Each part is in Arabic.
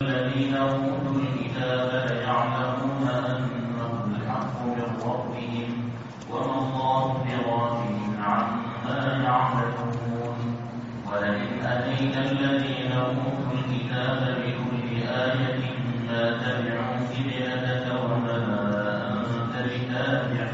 الذين أوتوا الكتاب ليعلمون أنه الحق من ربهم وما الله بغافل عما يعملون ولئن أتينا الذين أوتوا الكتاب بكل آية ما تبعوا قبلتك وما أنت بتابع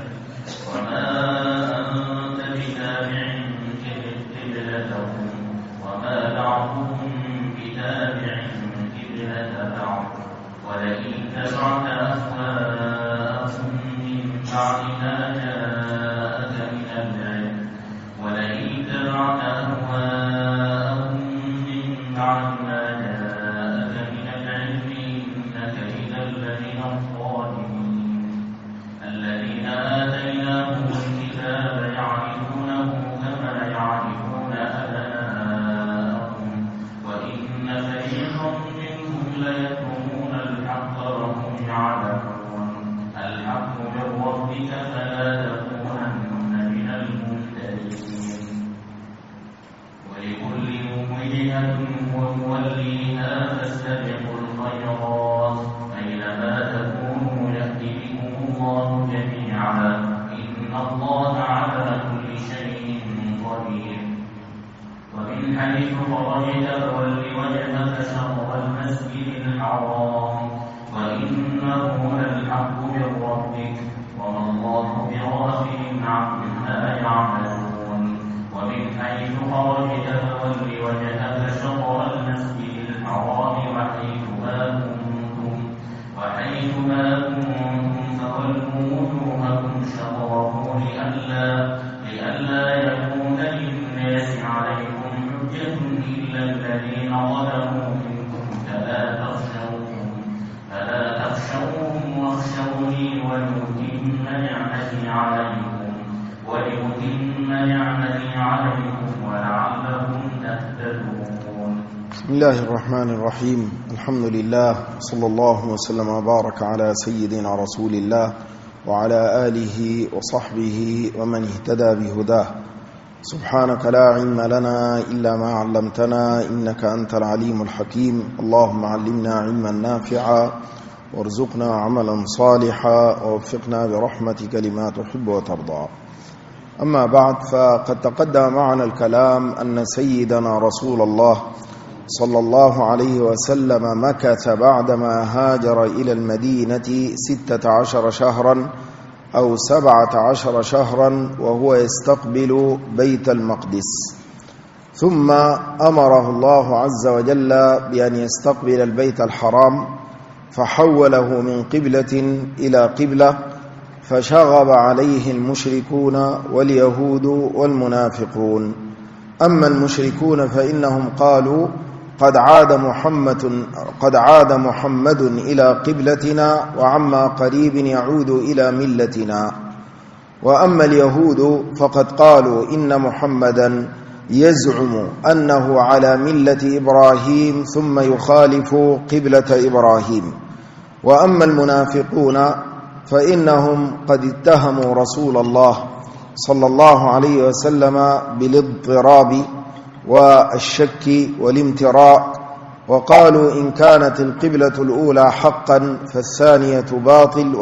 قبلتهم وما بعضهم بتابع قبلة بعض ولئن تبعت أهواءهم من بعد ما جاءك من العلم إنك إذا لمن الظالمين الذين آتيناهم الكتاب يعرفونه كما يعرفون أبناءهم وإن فريقا منهم ليكتمون الحق وهم يعلمون الحق من ربك فلا تكونن من الممتدين ولكل وجهة وموليها فاستبقوا الخيرات أينما تكونوا يأتي بكم الله جميعا إن الله على كل شيء قدير ومن حيث خرجت فول وجهك شطر المسجد الحرام وإنه للحق من ربك وما الله بغافل عما يعملون ومن حيث خرجت فول وجهك شطر المسجد الحرام وحيث ما كنتم فولوا وجوهكم شطره لئلا يكون للناس عليكم حجة إلا الذين ظلموا منكم فلا تخشوهم واخشوني ولأتم نعمتي عليكم ولعلكم تهتدون. بسم الله الرحمن الرحيم. الحمد لله صلى الله وسلم وبارك على سيدنا رسول الله وعلى آله وصحبه ومن اهتدى بهداه. سبحانك لا علم لنا إلا ما علمتنا إنك أنت العليم الحكيم. اللهم علمنا علما نافعا وارزقنا عملا صالحا ووفقنا برحمتك لما تحب وترضى. أما بعد، فقد تقدم معنا الكلام أن سيدنا رسول الله صلى الله عليه وسلم مكث بعدما هاجر إلى المدينة 16 شهرا أو 17 شهرا وهو يستقبل بيت المقدس، ثم أمره الله عز وجل بأن يستقبل البيت الحرام فحوله من قبلة إلى قبلة، فشغب عليه المشركون واليهود والمنافقون. أما المشركون فإنهم قالوا قد عاد محمد إلى قبلتنا وعما قريب يعود إلى ملتنا. وأما اليهود فقد قالوا إن محمدا يزعم أنه على ملة إبراهيم ثم يخالف قبلة إبراهيم. وأما المنافقون فإنهم قد اتهموا رسول الله صلى الله عليه وسلم بالاضطراب والشك والامتراء، وقالوا إن كانت القبلة الأولى حقا فالثانية باطل،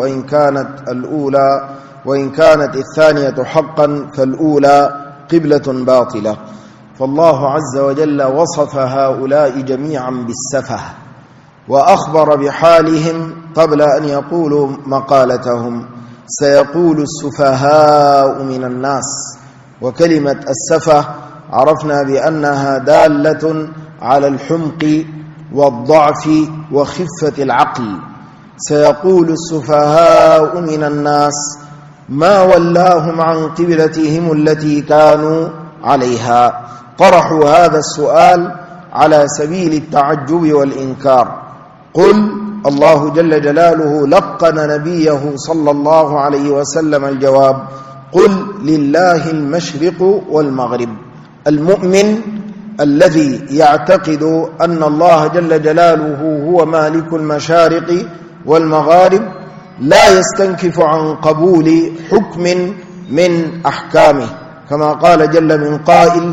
وإن كانت الثانية حقا فالأولى قبلة باطلة. فالله عز وجل وصف هؤلاء جميعا بالسفه وأخبر بحالهم قبل أن يقولوا مقالتهم. سيقول السفهاء من الناس. وكلمة السفه عرفنا بأنها دالة على الحمق والضعف وخفة العقل. سيقول السفهاء من الناس ما ولاهم عن قبلتهم التي كانوا عليها. طرحوا هذا السؤال على سبيل التعجب والإنكار. قل الله جل جلاله لقن نبيه صلى الله عليه وسلم الجواب: قل لله المشرق والمغرب. المؤمن الذي يعتقد أن الله جل جلاله هو مالك المشارق والمغارب لا يستنكف عن قبول حكم من أحكامه، كما قال جل من قائل: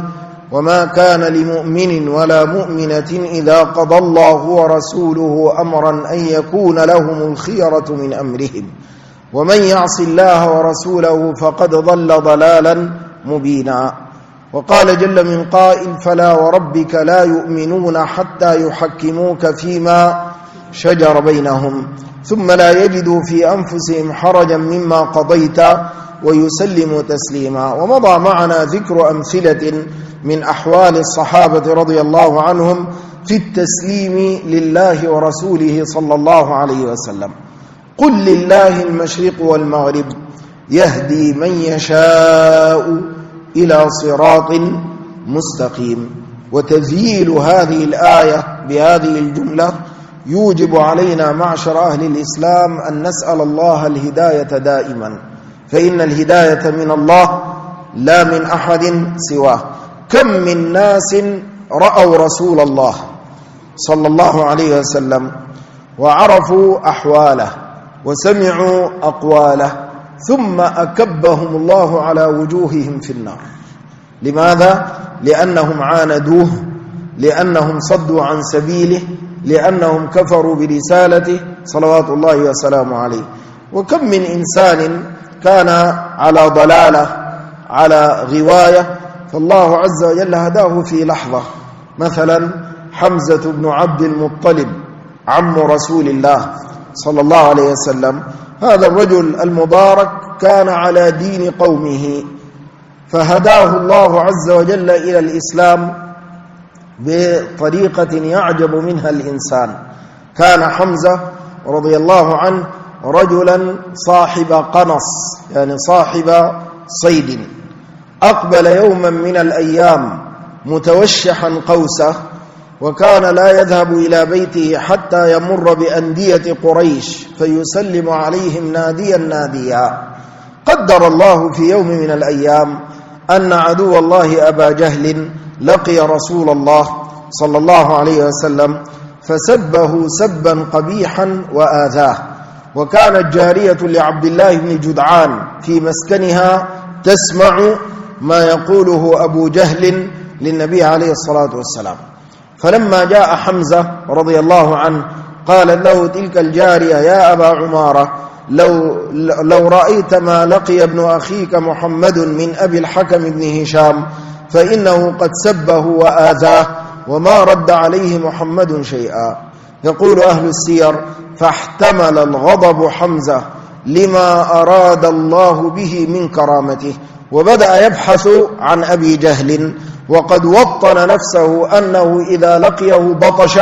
وما كان لمؤمن ولا مؤمنة إذا قضى الله ورسوله أمرا أن يكون لهم الخيرة من أمرهم ومن يعص الله ورسوله فقد ضل ضلالا مبينا. وقال جل من قائل فلا وربك لا يؤمنون حتى يحكموك فيما شجر بينهم ثم لا يجدوا في أنفسهم حرجا مما قضيت ويسلموا تسليما. ومضى معنا ذكر أمثلة من أحوال الصحابة رضي الله عنهم في التسليم لله ورسوله صلى الله عليه وسلم. قل لله المشرق والمغرب يهدي من يشاء إلى صراط مستقيم. وتذييل هذه الآية بهذه الجملة يوجب علينا معشر أهل الإسلام أن نسأل الله الهداية دائما، فإن الهداية من الله لا من أحد سواه. كم من ناس رأوا رسول الله صلى الله عليه وسلم وعرفوا أحواله وسمعوا أقواله ثم أكبهم الله على وجوههم في النار. لماذا؟ لأنهم عاندوه، لأنهم صدوا عن سبيله، لأنهم كفروا برسالته صلوات الله وسلامه عليه. وكم من إنسان كان على ضلالة على غواية فالله عز وجل هداه في لحظة. مثلا حمزة بن عبد المطلب عم رسول الله صلى الله عليه وسلم، هذا الرجل المبارك كان على دين قومه فهداه الله عز وجل إلى الإسلام بطريقة يعجب منها الإنسان. كان حمزة رضي الله عنه رجلا صاحب قنص، يعني صاحب صيد، أقبل يوما من الأيام متوشحا قوسه، وكان لا يذهب إلى بيته حتى يمر بأندية قريش فيسلم عليهم ناديا ناديا. قدر الله في يوم من الأيام أن عدو الله أبا جهل لقي رسول الله صلى الله عليه وسلم فسبه سبا قبيحا وآذاه. وكانت جارية لعبد الله بن جدعان في مسكنها تسمع ما يقوله أبو جهل للنبي عليه الصلاة والسلام. فلما جاء حمزة رضي الله عنه قال له تلك الجارية يا أبا عمارة لو رأيت ما لقي ابن أخيك محمد من أبي الحكم بن هشام فإنه قد سبه وآذاه وما رد عليه محمد شيئا. يقول أهل السير فاحتمل الغضب حمزة لما أراد الله به من كرامته وبدأ يبحث عن أبي جهل، وقد وطن نفسه أنه إذا لقيه بطش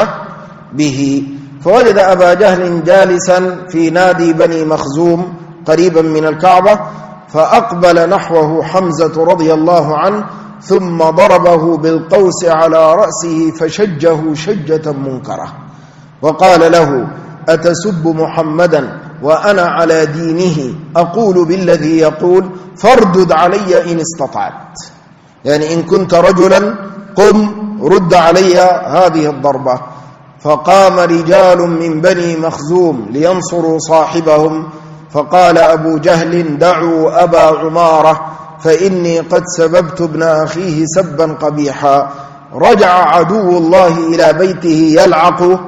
به. فوجد أبا جهل جالسا في نادي بني مخزوم قريبا من الكعبة، فأقبل نحوه حمزة رضي الله عنه ثم ضربه بالقوس على رأسه فشجه شجة منكرة وقال له أتسب محمدا وأنا على دينه أقول بالذي يقول فاردد علي إن استطعت، يعني إن كنت رجلا قم رد علي هذه الضربة. فقام رجال من بني مخزوم لينصروا صاحبهم، فقال أبو جهل دعوا أبا عمارة فإني قد سببت ابن أخيه سبا قبيحا. رجع عدو الله إلى بيته يلعق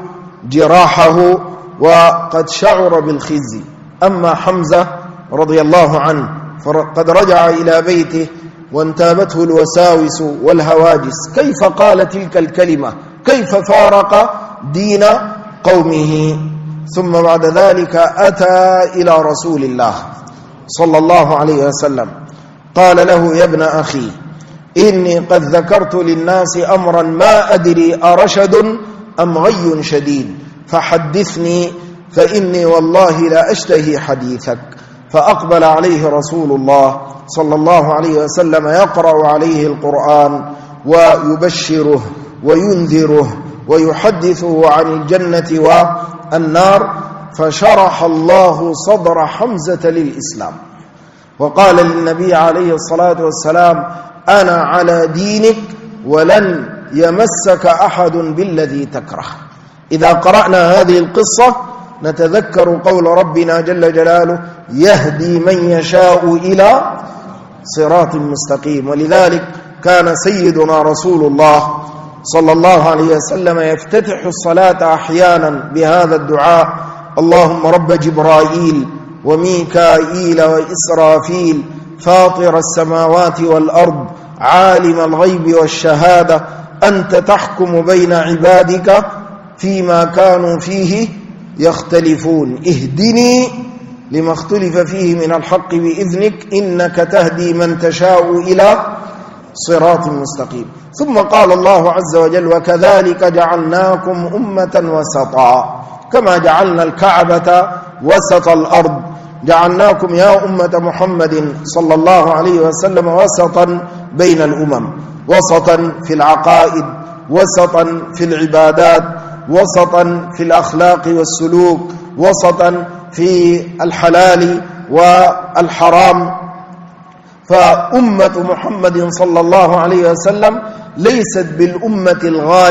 جراحه وقد شعر بالخزي. أما حمزة رضي الله عنه فقد رجع إلى بيته وانتابته الوساوس والهواجس، كيف قال تلك الكلمة، كيف فارق دين قومه. ثم بعد ذلك أتى إلى رسول الله صلى الله عليه وسلم قال له يا ابن أخي إني قد ذكرت للناس أمرا ما أدري أرشد أم غي شديد فحدثني فإني والله لا أشتهي حديثك. فأقبل عليه رسول الله صلى الله عليه وسلم يقرأ عليه القرآن ويبشره وينذره ويحدثه عن الجنة والنار، فشرح الله صدر حمزة للإسلام وقال للنبي عليه الصلاة والسلام أنا على دينك ولن يمسك أحد بالذي تكره. إذا قرأنا هذه القصة نتذكر قول ربنا جل جلاله يهدي من يشاء إلى صراط مستقيم. ولذلك كان سيدنا رسول الله صلى الله عليه وسلم يفتتح الصلاة أحيانا بهذا الدعاء: اللهم رب جبرائيل وميكائيل وإسرافيل فاطر السماوات والأرض عالم الغيب والشهادة أنت تحكم بين عبادك فيما كانوا فيه يختلفون اهدني لما اختلف فيه من الحق بإذنك إنك تهدي من تشاء إلى صراط مستقيم. ثم قال الله عز وجل: وكذلك جعلناكم أمة وسطا كما جعلنا الكعبة وسط الأرض جعلناكم يا أمة محمد صلى الله عليه وسلم وسطا بين الأمم، وسطا في العقائد، وسطا في العبادات، وسطا في الأخلاق والسلوك، وسطا في الحلال والحرام. فأمة محمد صلى الله عليه وسلم ليست بالأمة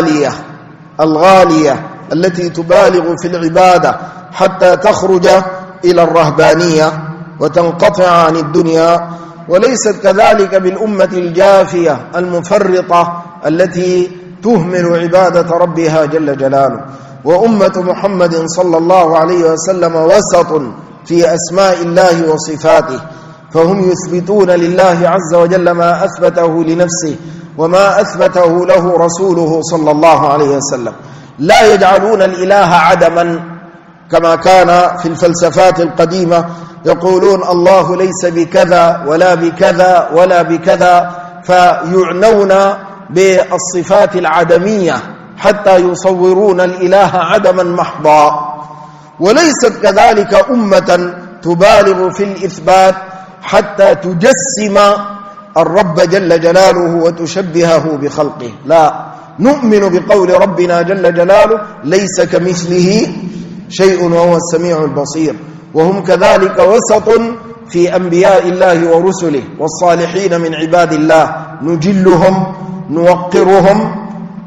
الغالية التي تبالغ في العبادة حتى تخرج إلى الرهبانية وتنقطع عن الدنيا، وليست كذلك بالأمة الجافية المفرطة التي تهمل عبادة ربها جل جلاله. وأمة محمد صلى الله عليه وسلم وسط في أسماء الله وصفاته، فهم يثبتون لله عز وجل ما أثبته لنفسه وما أثبته له رسوله صلى الله عليه وسلم. لا يجعلون الإله عدما كما كان في الفلسفات القديمة يقولون الله ليس بكذا ولا بكذا ولا بكذا، فيعنون بالصفات العدمية حتى يصورون الإله عدما محضا. وليست كذلك أمة تبالغ في الإثبات حتى تجسم الرب جل جلاله وتشبهه بخلقه، لا، نؤمن بقول ربنا جل جلاله ليس كمثله شيء وهو السميع البصير. وهم كذلك وسط في أنبياء الله ورسله والصالحين من عباد الله، نجلهم نوقرهم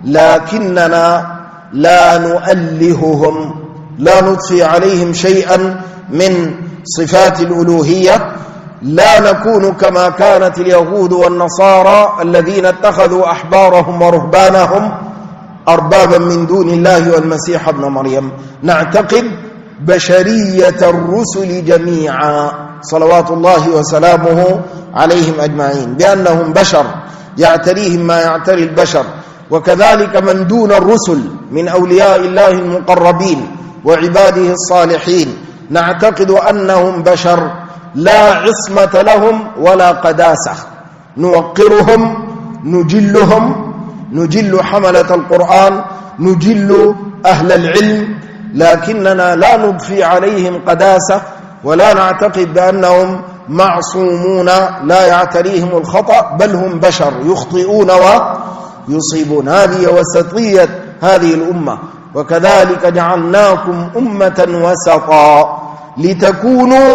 لكننا لا نؤلههم، لا نضفي عليهم شيئا من صفات الألوهية، لا نكون كما كانت اليهود والنصارى الذين اتخذوا أحبارهم ورهبانهم أربابا من دون الله والمسيح ابن مريم. نعتقد بشرية الرسل جميعا صلوات الله وسلامه عليهم أجمعين، بأنهم بشر يعتريهم ما يعتري البشر، وكذلك من دون الرسل من أولياء الله المقربين وعباده الصالحين نعتقد أنهم بشر لا عصمة لهم ولا قداسة، نوقرهم نجلهم، نجل حملة القرآن، نجل أهل العلم، لكننا لا نضفي عليهم قداسة ولا نعتقد بأنهم معصومون لا يعتريهم الخطأ، بل هم بشر يخطئون ويصيبون. هذه وسطية هذه الأمة. وكذلك جعلناكم أمة وسطا لتكونوا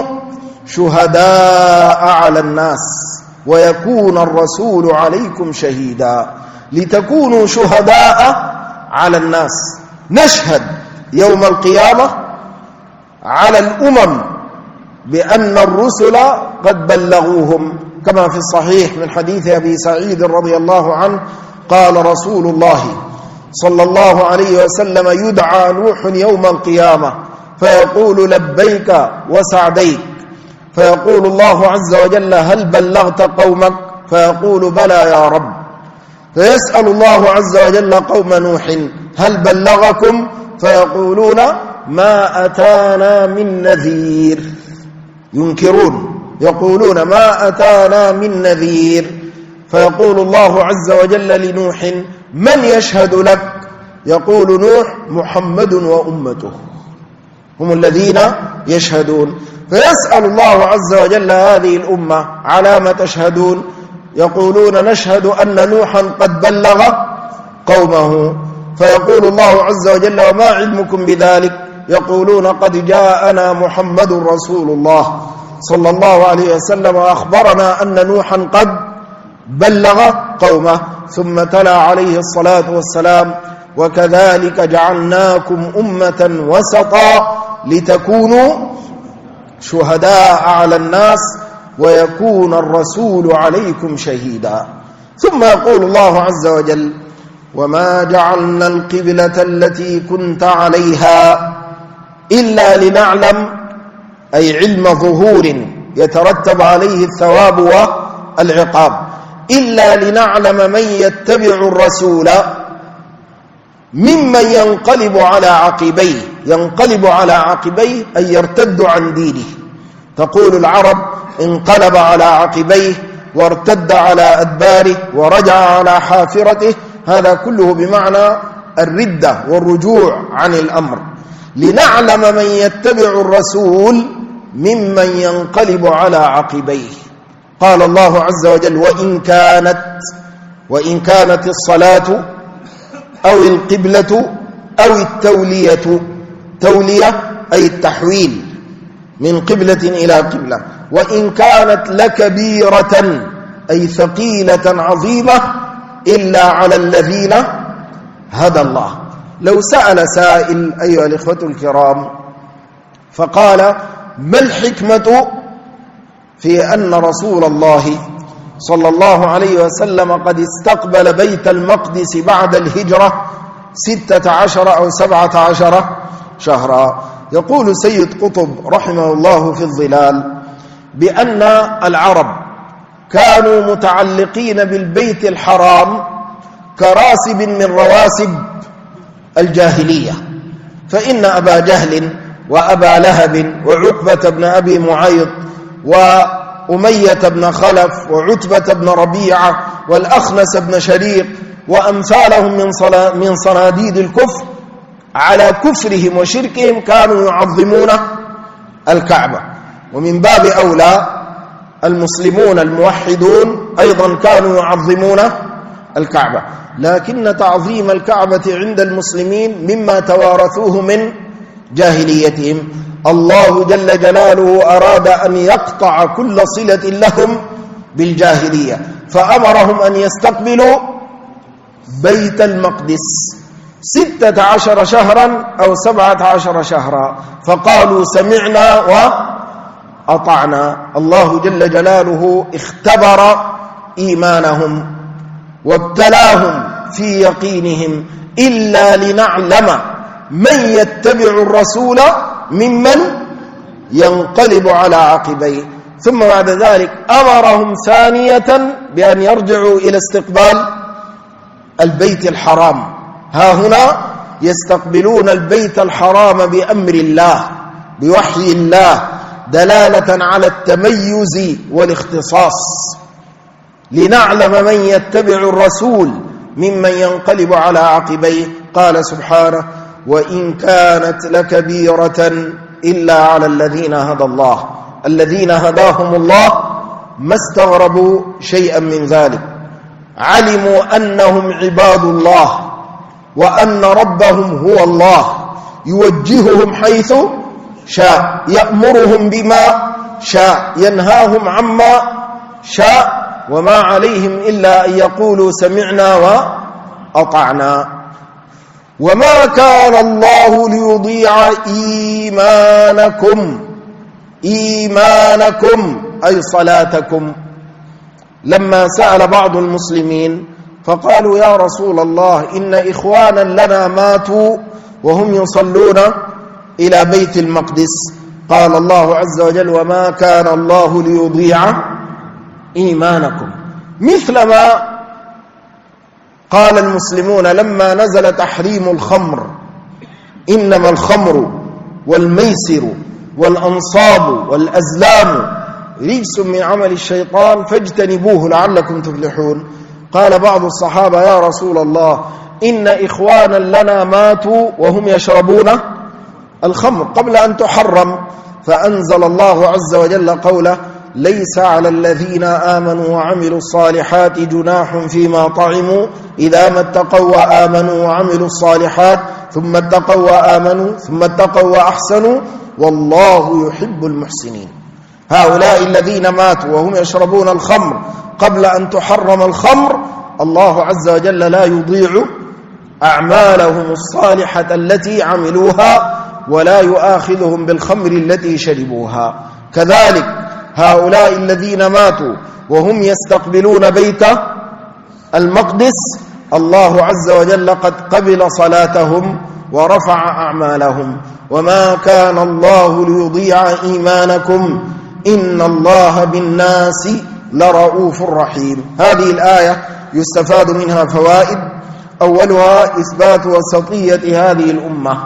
شهداء على الناس ويكون الرسول عليكم شهيدا. لتكونوا شهداء على الناس، نشهد يوم القيامة على الأمم بأن الرسل قد بلغوهم، كما في الصحيح من حديث أبي سعيد رضي الله عنه قال رسول الله صلى الله عليه وسلم: يدعى نوح يوم القيامة فيقول لبيك وسعديك، فيقول الله عز وجل: هل بلغت قومك؟ فيقول: بلى يا رب. فيسأل الله عز وجل قوم نوح: هل بلغكم؟ فيقولون: ما أتانا من نذير. ينكرون، يقولون: ما أتانا من نذير. فيقول الله عز وجل لنوح: من يشهد لك؟ يقول نوح: محمد وأمته هم الذين يشهدون. فيسأل الله عز وجل هذه الأمة: على ما تشهدون؟ يقولون: نشهد أن نوحا قد بلغ قومه. فيقول الله عز وجل: وما علمكم بذلك؟ يقولون: قد جاءنا محمد رسول الله صلى الله عليه وسلم وأخبرنا أن نوحا قد بلغ قومه. ثم تلا عليه الصلاة والسلام: وكذلك جعلناكم أمة وسطا لتكونوا شهداء على الناس ويكون الرسول عليكم شهيدا. ثم يقول الله عز وجل: وما جعلنا القبلة التي كنت عليها إلا لنعلم، أي علم ظهور يترتب عليه الثواب والعقاب، إلا لنعلم من يتبع الرسول ممن ينقلب على عقبيه. ينقلب على عقبيه أي يرتد عن دينه. تقول العرب: انقلب على عقبيه وارتد على أدباره ورجع على حافرته. هذا كله بمعنى الردة والرجوع عن الأمر. لنعلم من يتبع الرسول ممن ينقلب على عقبيه. قال الله عز وجل: وإن كانت الصلاة أو القبلة أو التولية. تولية أي التحويل من قبلة إلى قبلة. وإن كانت لكبيرة أي ثقيلة عظيمة إلا على الذين هدى الله. لو سأل سائل أيها الإخوة الكرام فقال: ما الحكمة في أن رسول الله صلى الله عليه وسلم قد استقبل بيت المقدس بعد الهجرة 16 أو 17 شهرا؟ يقول سيد قطب رحمه الله في الظلال بأن العرب كانوا متعلقين بالبيت الحرام كراسب من رواسب الجاهلية. فإن أبا جهل وأبا لهب وعقبة بن أبي معيط وأمية بن خلف وعتبة بن ربيعة والأخنس بن شريق وأمثالهم من صناديد الكفر على كفرهم وشركهم كانوا يعظمون الكعبة. ومن باب أولى المسلمون الموحدون أيضا كانوا يعظمون الكعبة. لكن تعظيم الكعبة عند المسلمين مما توارثوه من جاهليتهم. الله جل جلاله أراد أن يقطع كل صلة لهم بالجاهلية، فأمرهم أن يستقبلوا بيت المقدس 16 شهرا أو 17 شهرا، فقالوا: سمعنا وأطعنا. الله جل جلاله اختبر إيمانهم وابتلاهم في يقينهم إلا لنعلم من يتبع الرسول ممن ينقلب على عقبيه. ثم بعد ذلك أمرهم ثانية بأن يرجعوا إلى استقبال البيت الحرام. ها هنا يستقبلون البيت الحرام بأمر الله بوحي الله دلالة على التميز والاختصاص. لنعلم من يتبع الرسول ممن ينقلب على عقبيه. قال سبحانه: وإن كانت لكبيرة إلا على الذين هدى الله. الذين هداهم الله ما استغربوا شيئا من ذلك، علموا أنهم عباد الله وأن ربهم هو الله، يوجههم حيث شاء، يأمرهم بما شاء، ينهاهم عما شاء، وما عليهم إلا أن يقولوا سمعنا وأطعنا. وما كان الله ليضيع إيمانكم أي صلاتكم. لما سأل بعض المسلمين فقالوا: يا رسول الله، إن إخوانا لنا ماتوا وهم يصلون إلى بيت المقدس. قال الله عز وجل: وما كان الله ليضيع إيمانكم. مثلما قال المسلمون لما نزل تحريم الخمر: إنما الخمر والميسر والأنصاب والأزلام رجس من عمل الشيطان فاجتنبوه لعلكم تفلحون. قال بعض الصحابة: يا رسول الله، إن إخوانا لنا ماتوا وهم يشربون الخمر قبل أن تحرم. فأنزل الله عز وجل قوله: ليس على الذين آمنوا وعملوا الصالحات جناح فيما طعموا إذا ما اتقوا وآمنوا وعملوا الصالحات ثم اتقوا وآمنوا ثم اتقوا وأحسنوا والله يحب المحسنين. هؤلاء الذين ماتوا وهم يشربون الخمر قبل أن تحرم الخمر، الله عز وجل لا يضيع أعمالهم الصالحة التي عملوها ولا يؤاخذهم بالخمر التي شربوها. كذلك هؤلاء الذين ماتوا وهم يستقبلون بيت المقدس الله عز وجل قد قبل صلاتهم ورفع أعمالهم. وما كان الله ليضيع إيمانكم إن الله بالناس لرؤوف رحيم. هذه الآية يستفاد منها فوائد. أولها إثبات وسطية هذه الأمة،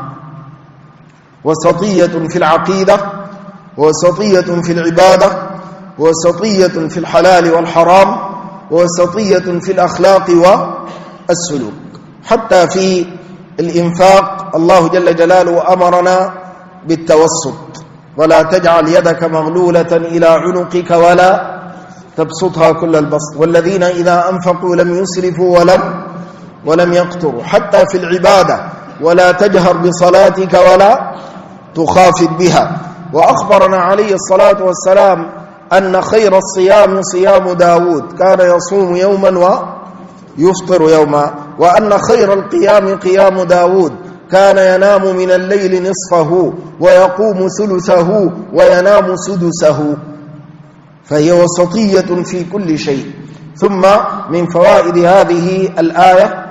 وسطية في العقيدة، وسطية في العبادة، وسطية في الحلال والحرام، وسطية في الأخلاق والسلوك. حتى في الإنفاق الله جل جلاله أمرنا بالتوسط: ولا تجعل يدك مغلولة إلى عنقك ولا تبسطها كل البسط والذين إذا أنفقوا لم يسرفوا ولم يقتروا. حتى في العبادة: ولا تجهر بصلاتك ولا تخافت بها. وأخبرنا عليه الصلاة والسلام أن خير الصيام صيام داود، كان يصوم يوما ويفطر يوما. وأن خير القيام قيام داود، كان ينام من الليل نصفه ويقوم ثلثه وينام سدسه. فهي وسطية في كل شيء. ثم من فوائد هذه الآية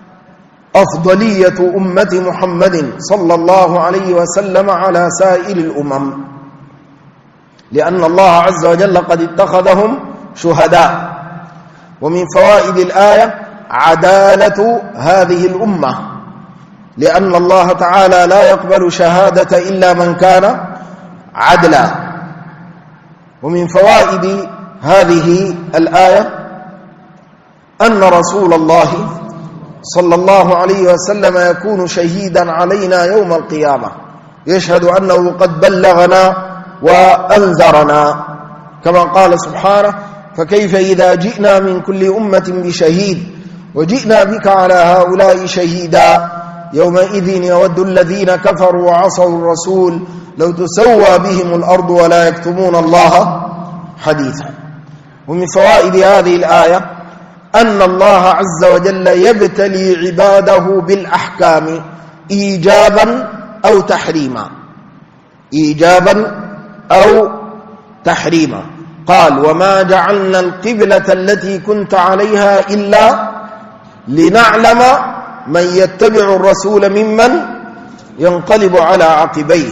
أفضلية أمة محمد صلى الله عليه وسلم على سائر الأمم، لأن الله عز وجل قد اتخذهم شهداء. ومن فوائد الآية عدالة هذه الأمة، لأن الله تعالى لا يقبل شهادة إلا من كان عدلا. ومن فوائد هذه الآية أن رسول الله صلى الله عليه وسلم يكون شهيدا علينا يوم القيامة، يشهد أنه قد بلغنا وأنذرنا، كما قال سبحانه: فكيف إذا جئنا من كل أمة بشهيد وجئنا بك على هؤلاء شهيدا يومئذ يود الذين كفروا وعصوا الرسول لو تسوى بهم الأرض ولا يكتمون الله حديثا. ومن فوائد هذه الآية أن الله عز وجل يبتلي عباده بالأحكام إيجابا أو تحريما، إيجابا أو تحريما. قال: وما جعلنا القبلة التي كنت عليها إلا لنعلم من يتبع الرسول ممن ينقلب على عقبيه.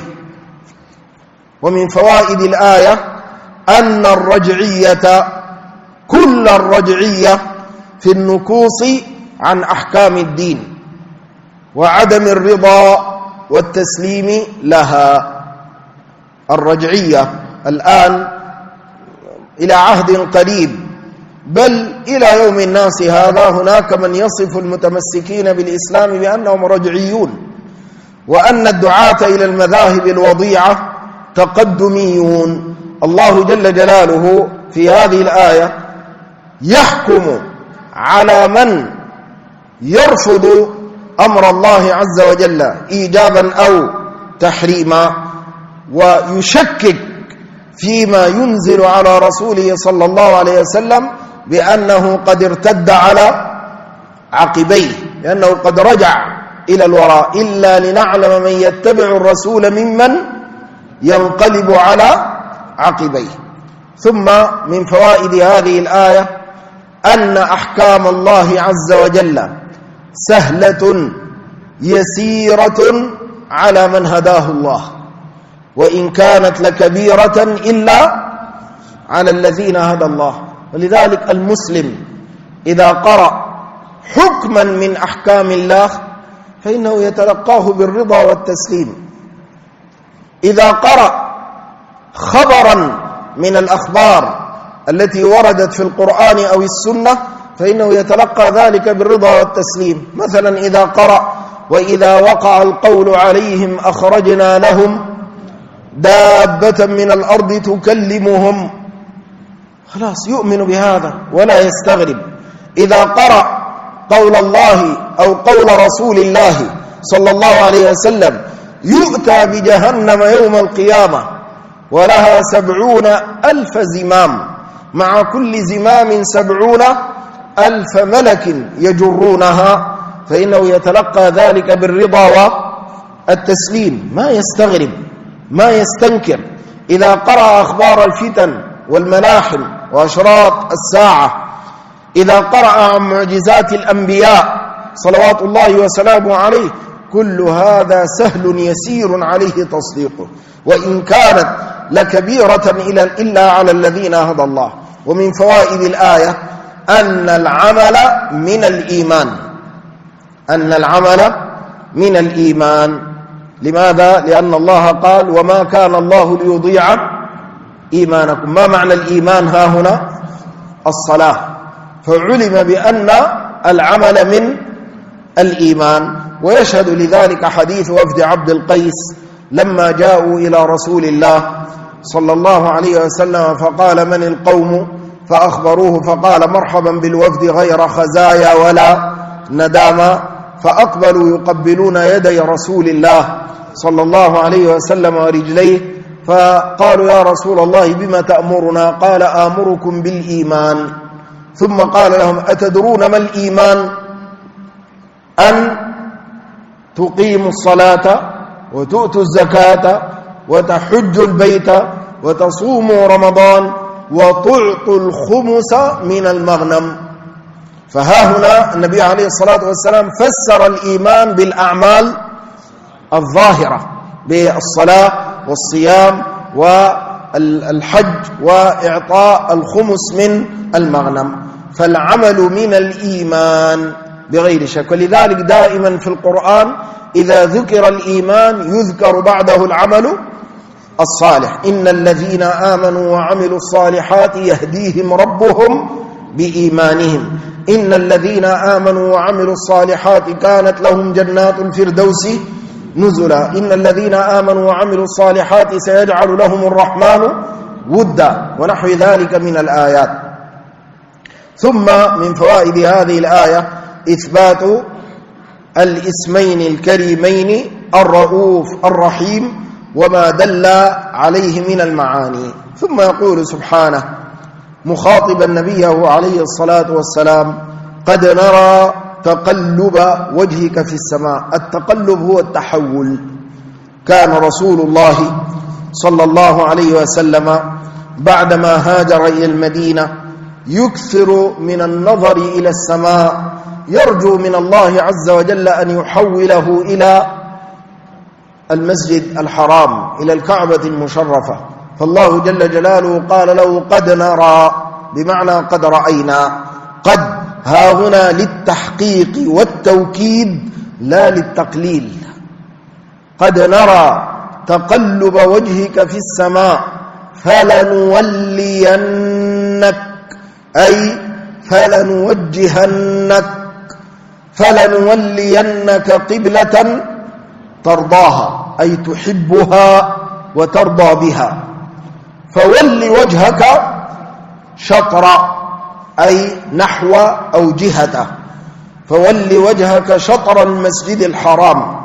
ومن فوائد الآية أن الرجعية، كل الرجعية في النكوص عن أحكام الدين وعدم الرضا والتسليم لها. الرجعية الآن إلى عهد قريب، بل إلى يوم الناس هذا، هناك من يصف المتمسكين بالإسلام بأنهم رجعيون، وأن الدعاة إلى المذاهب الوضيعة تقدميون. الله جل جلاله في هذه الآية يحكم على من يرفض أمر الله عز وجل إيجابا أو تحريما، ويشكك فيما ينزل على رسوله صلى الله عليه وسلم بأنه قد ارتد على عقبيه، لأنه قد رجع إلى الوراء، إلا لنعلم من يتبع الرسول ممن ينقلب على عقبيه. ثم من فوائد هذه الآية أن أحكام الله عز وجل سهلة يسيرة على من هداه الله، وإن كانت لكبيرة إلا على الذين هدى الله. ولذلك المسلم إذا قرأ حكما من أحكام الله فإنه يتلقاه بالرضا والتسليم. إذا قرأ خبرا من الأخبار التي وردت في القرآن أو السنة فإنه يتلقى ذلك بالرضا والتسليم. مثلا إذا قرأ: وإذا وقع القول عليهم أخرجنا لهم دابة من الأرض تكلمهم، خلاص يؤمن بهذا ولا يستغرب. إذا قرأ قول الله أو قول رسول الله صلى الله عليه وسلم: يؤتى بجهنم يوم القيامة ولها 70,000 زمام، مع كل زمام 70,000 ملك يجرونها، فإنه يتلقى ذلك بالرضا والتسليم، ما يستغرب ما يستنكر. إذا قرأ أخبار الفتن والملاحم وأشراط الساعة، إذا قرأ عن معجزات الأنبياء صلوات الله وسلامه عليه كل هذا سهل يسير عليه تصديقه، وإن كانت لكبيرة إلا على الذين هدى الله. ومن فوائد الآية أن العمل من الإيمان، أن العمل من الإيمان. لماذا؟ لأن الله قال وما كان الله ليضيع إيمانكم. ما معنى الإيمان ها هنا؟ الصلاة، فعلم بأن العمل من الإيمان. ويشهد لذلك حديث وفد عبد القيس لما جاءوا إلى رسول الله صلى الله عليه وسلم فقال من القوم؟ فأخبروه فقال مرحبا بالوفد غير خزايا ولا ندامة. فأقبلوا يقبلون يدي رسول الله صلى الله عليه وسلم ورجليه، فقالوا يا رسول الله بما تأمرنا؟ قال آمركم بالإيمان. ثم قال لهم أتدرون ما الإيمان؟ أن تقيموا الصلاة وتؤتوا الزكاة وتحجوا البيت وتصوموا رمضان وتعطوا الخمس من المغنم. فها هنا النبي عليه الصلاة والسلام فسر الإيمان بالأعمال الظاهرة، بالصلاة والصيام والحج وإعطاء الخمس من المغنم. فالعمل من الإيمان بغير شك. ولذلك دائما في القرآن إذا ذكر الإيمان يذكر بعده العمل الصالح. إن الذين آمنوا وعملوا الصالحات يهديهم ربهم بإيمانهم. إن الذين آمنوا وعملوا الصالحات كانت لهم جنات الفردوس نزلا. إن الذين آمنوا وعملوا الصالحات سيجعل لهم الرحمن ودا، ونحو ذلك من الآيات. ثم من فوائد هذه الآية إثبات الاسمين الكريمين الرؤوف الرحيم وما دل عليه من المعاني. ثم يقول سبحانه مخاطبا نبيه عليه الصلاة والسلام قد نرى تقلب وجهك في السماء. التقلب هو التحول. كان رسول الله صلى الله عليه وسلم بعدما هاجر إلى المدينة يكثر من النظر إلى السماء، يرجو من الله عز وجل أن يحوله إلى المسجد الحرام، إلى الكعبة المشرفة. فالله جل جلاله قال له قد نرى، بمعنى قد رأينا. قد ها هنا للتحقيق والتوكيد لا للتقليل. قد نرى تقلب وجهك في السماء فلنولينك، أي فلنولينك قبلة ترضاها، أي تحبها وترضى بها. فول وجهك شطر، أي نحو أو جهته. فول وجهك شطر المسجد الحرام.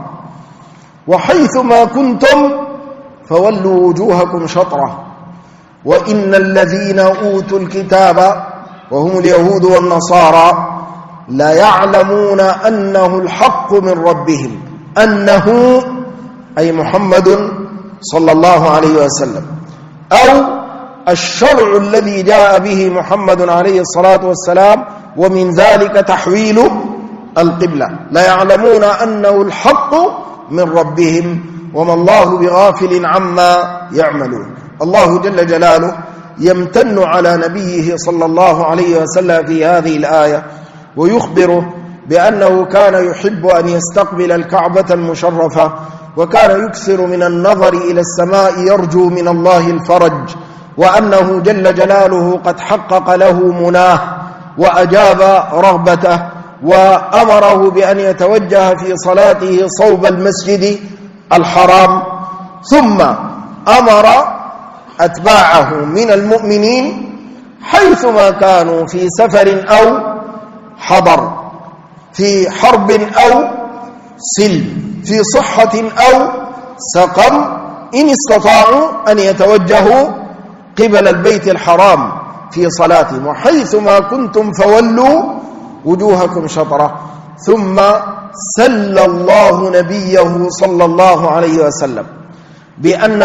وحيثما كنتم فولوا وجوهكم شطره. وإن الذين أوتوا الكتاب وهم اليهود والنصارى لا يعلمون أنه الحق من ربهم. أنه أي محمد صلى الله عليه وسلم، أو الشرع الذي جاء به محمد عليه الصلاة والسلام، ومن ذلك تحويل القبلة. لا يعلمون أنه الحق من ربهم وما الله بغافل عما يعملون. الله جل جلاله يمتن على نبيه صلى الله عليه وسلم في هذه الآية ويخبره بأنه كان يحب أن يستقبل الكعبة المشرفة، وكان يكثر من النظر إلى السماء يرجو من الله الفرج، وأنه جل جلاله قد حقق له مناه وأجاب رغبته، وأمره بأن يتوجه في صلاته صوب المسجد الحرام. ثم أمر أتباعه من المؤمنين حيثما كانوا في سفر أو حضر، في حرب أو سلم، في صحة أو سقم، إن استطاعوا أن يتوجهوا قبل البيت الحرام في صلاتهم. وحيثما كنتم فولوا وجوهكم شطره. ثم سل الله نبيه صلى الله عليه وسلم بأن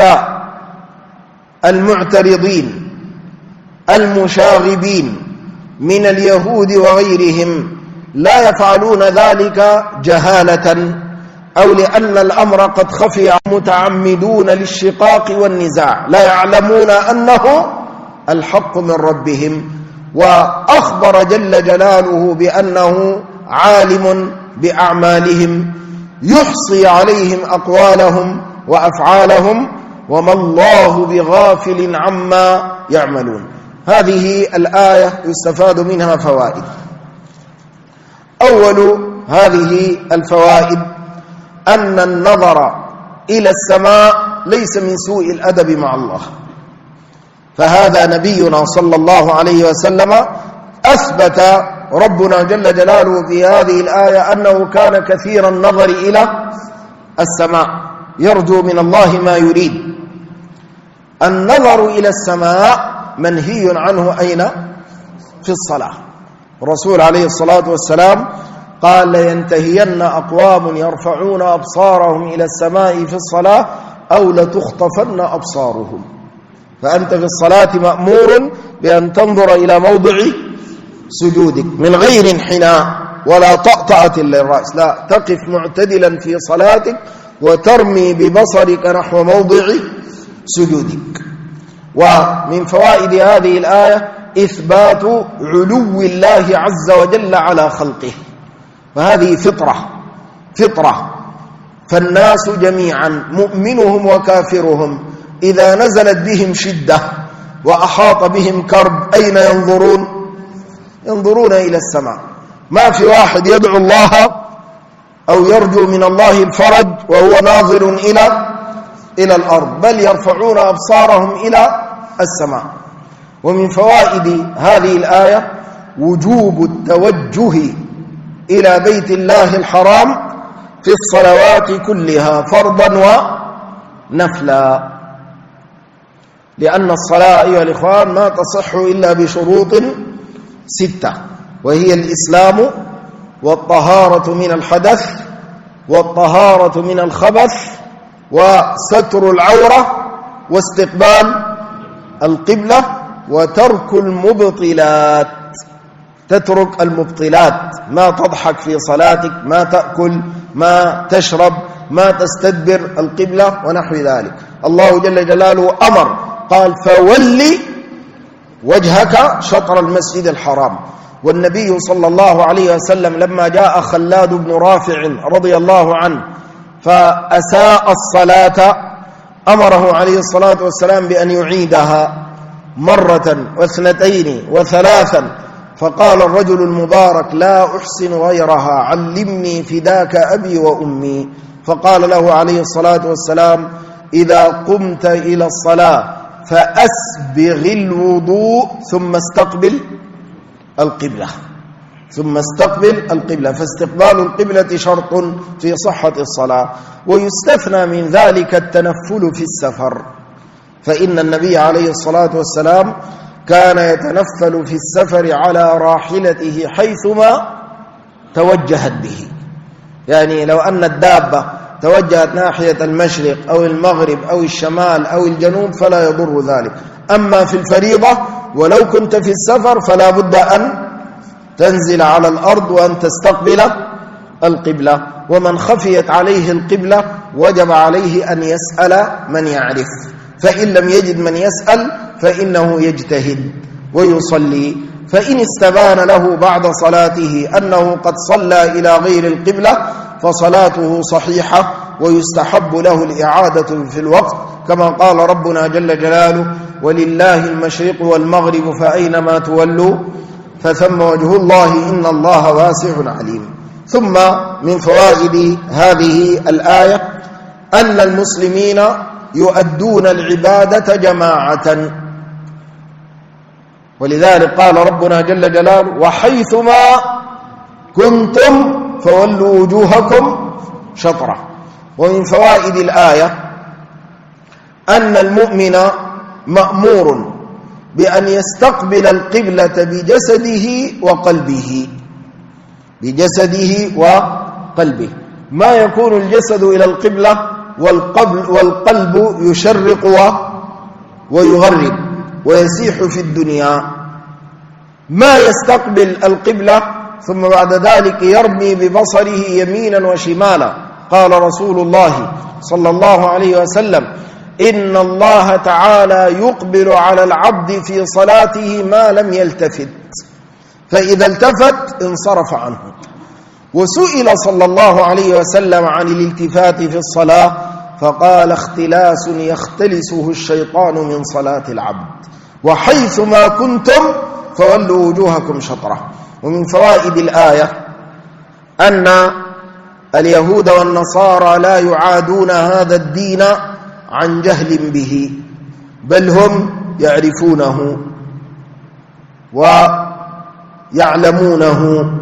هؤلاء المعترضين المشاغبين من اليهود وغيرهم لا يفعلون ذلك جهالة أو لأن الأمر قد خفي، متعمدون للشقاق والنزاع، لا يعلمون أنه الحق من ربهم. وأخبر جل جلاله بأنه عالم بأعمالهم يحصي عليهم أقوالهم وأفعالهم، وما الله بغافل عما يعملون. هذه الآية يستفاد منها فوائد. أول هذه الفوائد أن النظر إلى السماء ليس من سوء الأدب مع الله، فهذا نبينا صلى الله عليه وسلم أثبت ربنا جل جلاله في هذه الآية أنه كان كثير النظر إلى السماء يرجو من الله ما يريد. النظر إلى السماء منهي عنه أين؟ في الصلاة. الرسول عليه الصلاة والسلام قال لينتهين أقوام يرفعون أبصارهم إلى السماء في الصلاة أو لتخطفن أبصارهم. فأنت في الصلاة مأمور بأن تنظر إلى موضع سجودك من غير انحناء ولا طأطأة للرأس، لا، تقف معتدلا في صلاتك وترمي ببصرك نحو موضع سجودك. ومن فوائد هذه الآية إثبات علو الله عز وجل على خلقه، وهذه فطرة، فالناس جميعا مؤمنهم وكافرهم إذا نزلت بهم شدة وأحاط بهم كرب أين ينظرون؟ ينظرون إلى السماء. ما في واحد يدعو الله أو يرجو من الله الفرج وهو ناظر إلى الأرض، بل يرفعون أبصارهم إلى السماء. ومن فوائد هذه الآية وجوب التوجه إلى بيت الله الحرام في الصلوات كلها فرضا ونفلا، لأن الصلاة أيها الإخوان ما تصح إلا بشروط 6، وهي الإسلام والطهارة من الحدث والطهارة من الخبث وستر العورة واستقبال القبلة وترك المبطلات. تترك المبطلات، ما تضحك في صلاتك، ما تأكل، ما تشرب، ما تستدبر القبلة ونحو ذلك. الله جل جلاله أمر قال فولي وجهك شطر المسجد الحرام. والنبي صلى الله عليه وسلم لما جاء خلاد بن رافع رضي الله عنه فأساء الصلاة أمره عليه الصلاة والسلام بأن يعيدها مرة واثنتين وثلاثا، فقال الرجل المبارك لا أحسن غيرها علمني فداك أبي وأمي. فقال له عليه الصلاة والسلام إذا قمت إلى الصلاة فأسبغ الوضوء ثم استقبل القبلة، فاستقبال القبلة شرط في صحة الصلاة. ويستثنى من ذلك التنفل في السفر، فإن النبي عليه الصلاة والسلام كان يتنفل في السفر على راحلته حيثما توجهت به، يعني لو أن الدابة توجهت ناحية المشرق أو المغرب أو الشمال أو الجنوب فلا يضر ذلك. أما في الفريضة ولو كنت في السفر فلا بد أن تنزل على الأرض وأن تستقبل القبلة. ومن خفيت عليه القبلة وجب عليه أن يسأل من يعرف، فإن لم يجد من يسأل فإنه يجتهد ويصلي. فإن استبان له بعد صلاته أنه قد صلى إلى غير القبلة فصلاته صحيحة ويستحب له الإعادة في الوقت، كما قال ربنا جل جلاله ولله المشرق والمغرب فأينما تولوا فثم وجه الله إن الله واسع عليم. ثم من فوائد هذه الآية أن المسلمين يؤدون العبادة جماعة، ولذلك قال ربنا جل جلاله وحيثما كنتم فولوا وجوهكم شطرة. ومن فوائد الآية أن المؤمن مأمور بأن يستقبل القبلة بجسده وقلبه. ما يكون الجسد إلى القبلة والقلب يشرق ويغرب ويسيح في الدنيا، ما يستقبل القبلة ثم بعد ذلك يرمي ببصره يمينا وشمالا. قال رسول الله صلى الله عليه وسلم: إن الله تعالى يقبل على العبد في صلاته ما لم يلتفت، فإذا التفت انصرف عنه. وسئل صلى الله عليه وسلم عن الالتفات في الصلاة فقال: اختلاس يختلسه الشيطان من صلاة العبد، وحيث ما كنتم فولوا وجوهكم شطرة. ومن فوائد الآية أن اليهود والنصارى لا يعادون هذا الدين عن جهل به، بل هم يعرفونه ويعلمونه،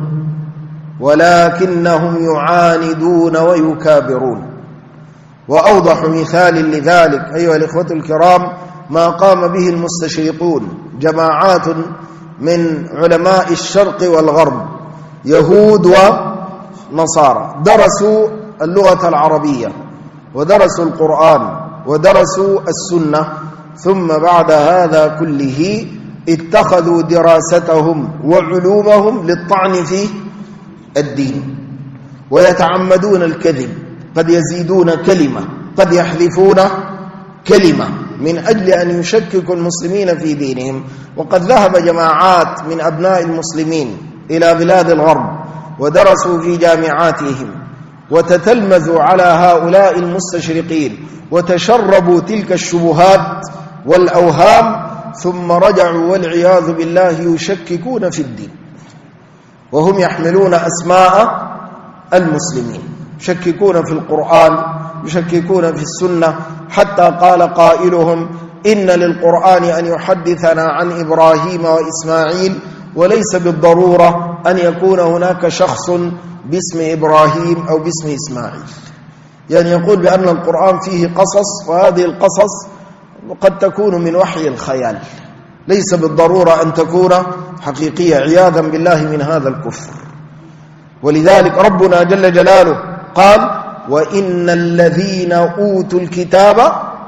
ولكنهم يعاندون ويكابرون. وأوضح مثال لذلك أيها الإخوة الكرام ما قام به المستشرقون، جماعات من علماء الشرق والغرب، يهود ونصارى، درسوا اللغة العربية ودرسوا القرآن ودرسوا السنة، ثم بعد هذا كله اتخذوا دراستهم وعلومهم للطعن في الدين، ويتعمدون الكذب، قد يزيدون كلمة، قد يحذفون كلمة من أجل أن يشككوا المسلمين في دينهم. وقد ذهب جماعات من أبناء المسلمين إلى بلاد الغرب ودرسوا في جامعاتهم وتتلمذوا على هؤلاء المستشرقين وتشربوا تلك الشبهات والأوهام، ثم رجعوا والعياذ بالله يشككون في الدين، وهم يحملون أسماء المسلمين، يشككون في القرآن، يشككون في السنة، حتى قال قائلهم: إن للقرآن أن يحدثنا عن إبراهيم وإسماعيل، وليس بالضرورة أن يكون هناك شخص باسم إبراهيم أو باسم إسماعيل. يعني يقول بأن القرآن فيه قصص، وهذه القصص قد تكون من وحي الخيال، ليس بالضرورة أن تكون حقيقية، عياذا بالله من هذا الكفر. ولذلك ربنا جل جلاله قال: وإن الذين أوتوا الكتاب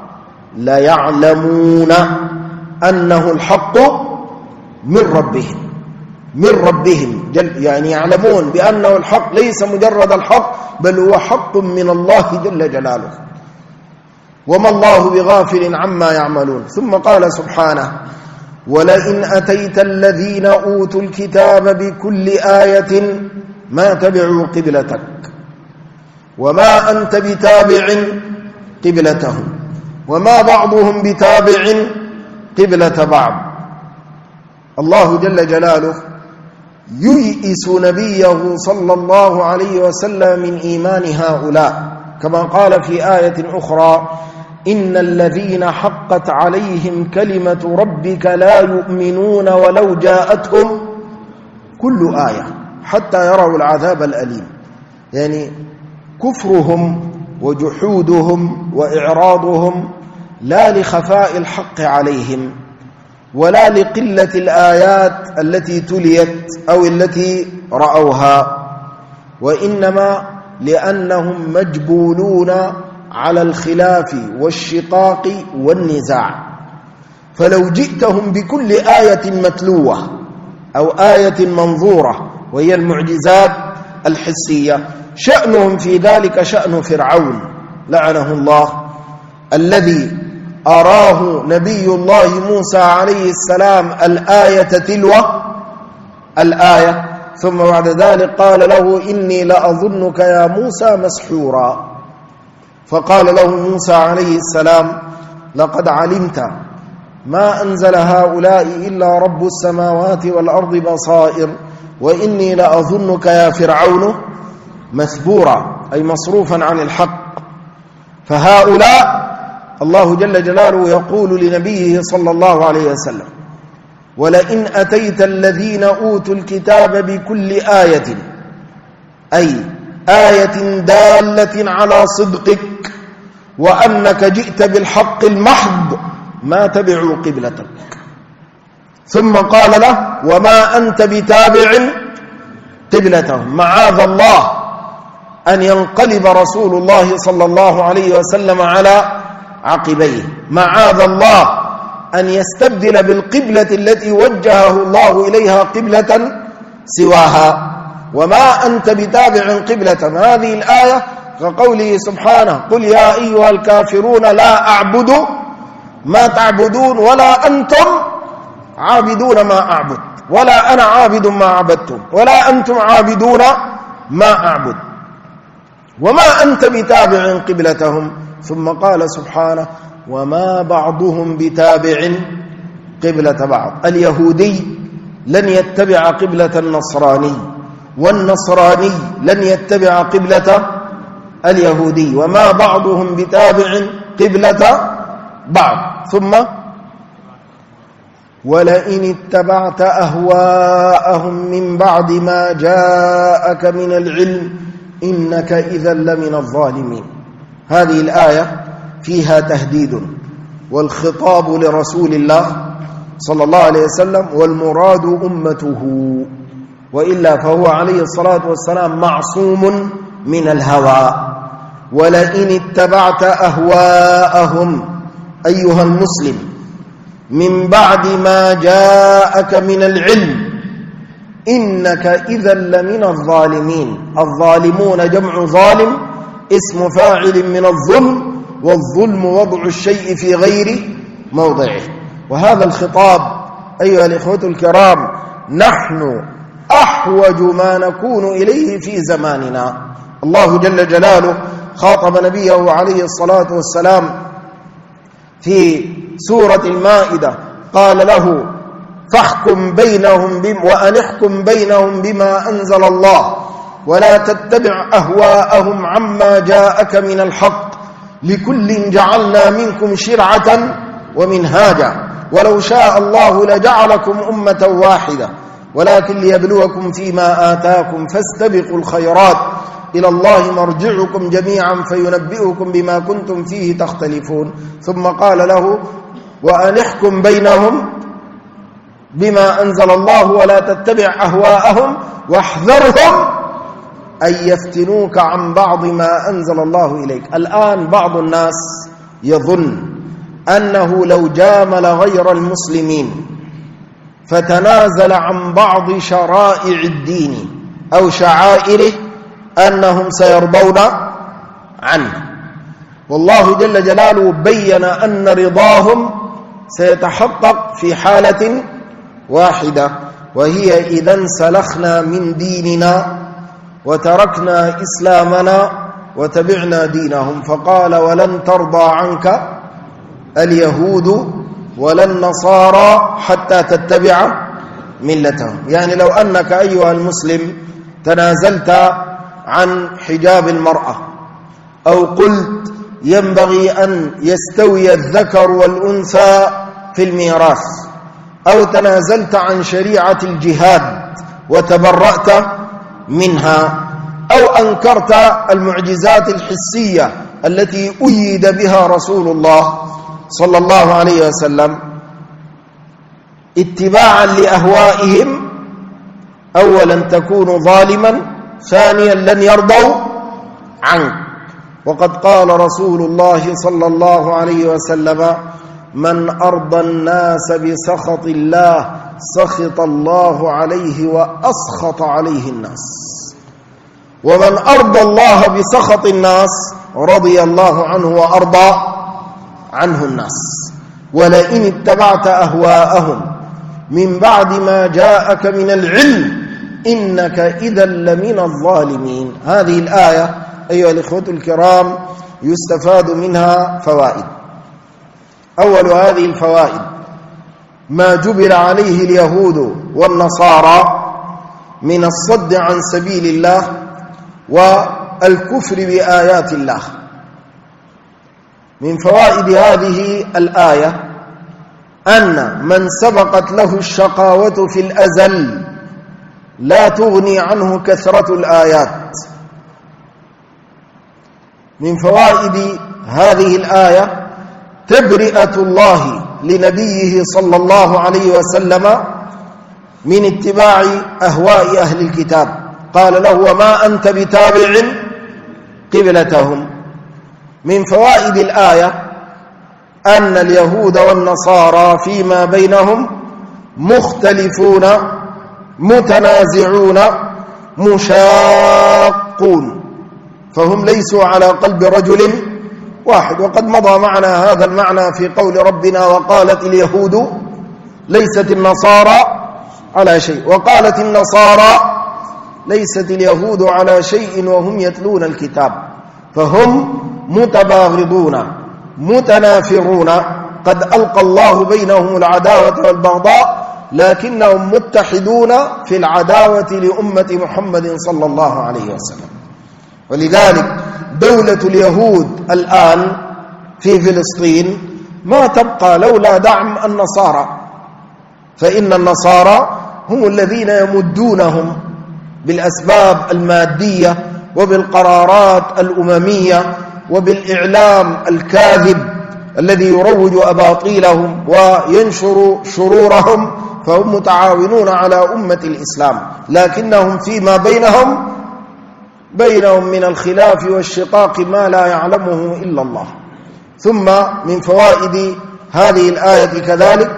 ليعلمون أنه الحق من ربهم، من ربهم يعني يعلمون بأنه الحق، ليس مجرد الحق، بل هو حق من الله جل جلاله، وما الله بغافل عما يعملون. ثم قال سبحانه: ولئن أتيت الذين أوتوا الكتاب بكل آية ما تبعوا قبلتك وما أنت بتابع قبلتهم وما بعضهم بتابع قبلة بعض. الله جل جلاله ييئس نبيه صلى الله عليه وسلم من إيمان هؤلاء، كما قال في آية أخرى: إن الذين حقت عليهم كلمة ربك لا يؤمنون ولو جاءتهم كل آية حتى يروا العذاب الأليم. يعني كفرهم وجحودهم وإعراضهم لا لخفاء الحق عليهم ولا لقلة الآيات التي تليت أو التي رأوها، وإنما لأنهم مجبولون على الخلاف والشقاق والنزاع. فلو جئتهم بكل آية متلوة أو آية منظورة، وهي المعجزات الحسية، شأنهم في ذلك شأن فرعون لعنه الله، الذي أراه نبي الله موسى عليه السلام الآية تلو الآية، ثم بعد ذلك قال له: إني لأظنك يا موسى مسحورا. فقال له موسى عليه السلام: لقد علمت ما أنزل هؤلاء إلا رب السماوات والأرض بصائر، وإني لأظنك يا فرعون مثبورا، أي مصروفا عن الحق. فهؤلاء الله جل جلاله يقول لنبيه صلى الله عليه وسلم: ولئن أتيت الذين أوتوا الكتاب بكل آية، أي آية دالة على صدقك وأنك جئت بالحق المحض، ما تبعوا قبلتك. ثم قال له: وما أنت بتابع قبلتهم. معاذ الله أن ينقلب رسول الله صلى الله عليه وسلم على عقبيه، معاذ الله أن يستبدل بالقبلة التي وجهه الله إليها قبلة سواها. وما أنت بتابع قبلة. هذه الآية كقوله سبحانه: قل يا أيها الكافرون لا أعبد ما تعبدون ولا أنتم عابدون ما أعبد ولا أنا عابد ما عبدتم ولا أنتم عابدون ما أعبد وما أنت بتابع قبلتهم. ثم قال سبحانه: وما بعضهم بتابع قبلة بعض. اليهودي لن يتبع قبلة النصراني، والنصراني لن يتبع قبلة اليهودي، وما بعضهم بتابع قبلة بعض. ثم: ولئن اتبعت أهواءهم من بعد ما جاءك من العلم إنك إذا لمن الظالمين. هذه الآية فيها تهديد، والخطاب لرسول الله صلى الله عليه وسلم، والمراد أمته، وإلا فهو عليه الصلاة والسلام معصوم من الهوى. ولئن اتبعت أهواءهم أيها المسلم من بعد ما جاءك من العلم إنك إذا لمن الظالمين. الظالمون جمع ظالم، اسم فاعل من الظلم، والظلم وضع الشيء في غير موضعه. وهذا الخطاب أيها الإخوة الكرام نحن أحوج ما نكون إليه في زماننا. الله جل جلاله خاطب نبيه عليه الصلاة والسلام في سورة المائدة، قال له: فاحكم بينهم وأن احكم بينهم بما أنزل الله ولا تتبع أهواءهم عما جاءك من الحق لكل جعلنا منكم شرعة ومنهاجا ولو شاء الله لجعلكم أمة واحدة ولكن ليبلوكم فيما آتاكم فاستبقوا الخيرات إلى الله مرجعكم جميعا فينبئكم بما كنتم فيه تختلفون. ثم قال له: وأن احكم بينهم بما أنزل الله ولا تتبع أهواءهم واحذرهم أن يفتنوك عن بعض ما أنزل الله إليك. الآن بعض الناس يظن أنه لو جامل غير المسلمين فتنازل عن بعض شرائع الدين أو شعائره أنهم سيرضون عنه. والله جل جلاله بين أن رضاهم سيتحقق في حالة واحدة، وهي إذا انسلخنا من ديننا وتركنا إسلامنا وتبعنا دينهم. فقال: ولن ترضى عنك اليهود ولا النصارى حتى تتبع ملتهم. يعني لو أنك أيها المسلم تنازلت عن حجاب المرأة أو قلت ينبغي أن يستوي الذكر والأنثى في الميراث، أو تنازلت عن شريعة الجهاد وتبرأت منها، أو أنكرت المعجزات الحسية التي أيد بها رسول الله صلى الله عليه وسلم اتباعا لأهوائهم، أولا تكون ظالما، ثانيا لن يرضوا عنك. وقد قال رسول الله صلى الله عليه وسلم: من أرضى الناس بسخط الله سخط الله عليه وأسخط عليه الناس، ومن أرضى الله بسخط الناس رضي الله عنه وأرضى عنه الناس. ولئن اتبعت أهواءهم من بعد ما جاءك من العلم إنك إذا لمن الظالمين. هذه الآية أيها الإخوة الكرام يستفاد منها فوائد. أول هذه الفوائد ما جبل عليه اليهود والنصارى من الصد عن سبيل الله والكفر بآيات الله. من فوائد هذه الآية أن من سبقت له الشقاوة في الأزل لا تغني عنه كثرة الآيات. من فوائد هذه الآية تبرئة الله لنبيه صلى الله عليه وسلم من اتباع أهواء أهل الكتاب. قال له: وما أنت بتابع قبلتهم. من فوائد الآية أن اليهود والنصارى فيما بينهم مختلفون متنازعون مشاقون، فهم ليسوا على قلب رجل واحد. وقد مضى معنا هذا المعنى في قول ربنا: وقالت اليهود ليست النصارى على شيء، وقالت النصارى ليست اليهود على شيء وهم يتلون الكتاب. فهم متباغضون متنافرون، قد ألقى الله بينهم العداوة والبغضاء، لكنهم متحدون في العداوة لأمة محمد صلى الله عليه وسلم. ولذلك دولة اليهود الآن في فلسطين ما تبقى لولا دعم النصارى، فإن النصارى هم الذين يمدونهم بالأسباب المادية وبالقرارات الأممية وبالإعلام الكاذب الذي يروج أباطيلهم وينشر شرورهم، فهم متعاونون على أمة الإسلام، لكنهم فيما بينهم من الخلاف والشقاق ما لا يعلمه إلا الله. ثم من فوائد هذه الآية كذلك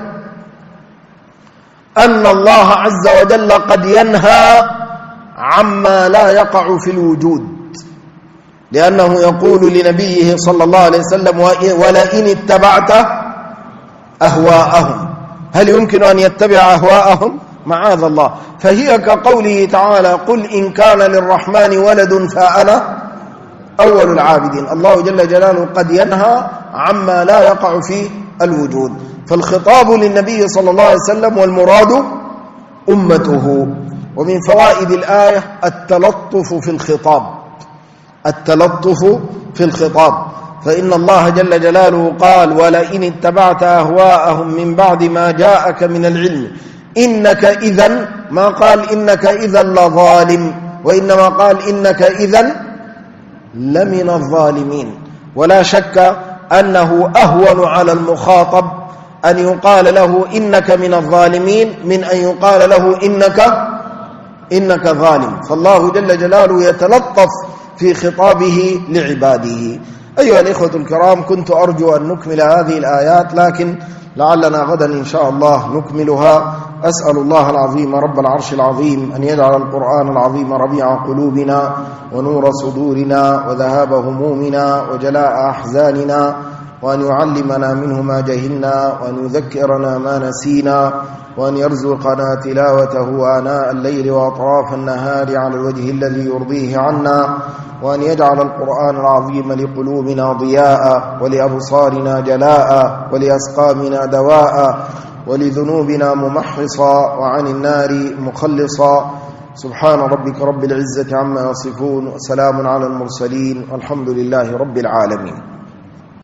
أن الله عز وجل قد ينهى عما لا يقع في الوجود، لأنه يقول لنبيه صلى الله عليه وسلم: ولئن اتبعت أهواءهم. هل يمكن أن يتبع أهواءهم؟ معاذ الله. فهي كقوله تعالى: قل إن كان للرحمن ولد فأنا أول العابدين. الله جل جلاله قد ينهى عما لا يقع في الوجود، فالخطاب للنبي صلى الله عليه وسلم والمراد أمته. ومن فوائد الآية التلطف في الخطاب، التلطف في الخطاب، فإن الله جل جلاله قال: ولئن اتبعت أهواءهم من بعد ما جاءك من العلم إنك إذن، ما قال إنك إذن لظالم، وإنما قال إنك إذن لمن الظالمين. ولا شك أنه أهون على المخاطب أن يقال له إنك من الظالمين من أن يقال له إنك ظالم. فالله جل جلاله يتلطف في خطابه لعباده. أيها الإخوة الكرام، كنت أرجو أن نكمل هذه الآيات، لكن لعلنا غدا إن شاء الله نكملها. أسأل الله العظيم رب العرش العظيم أن يجعل القرآن العظيم ربيع قلوبنا ونور صدورنا وذهاب همومنا وجلاء أحزاننا، وأن يعلمنا منه ما جهلنا، وأن يذكرنا ما نسينا، وأن يرزقنا تلاوته آناء الليل وأطراف النهار على الوجه الذي يرضيه عنا، وأن يجعل القرآن العظيم لقلوبنا ضياء ولأبصارنا جلاء ولأسقامنا دواء ولذنوبنا ممحصا وعن النار مخلصا. سبحان ربك رب العزة عما يصفون، وسلام على المرسلين، والحمد لله رب العالمين.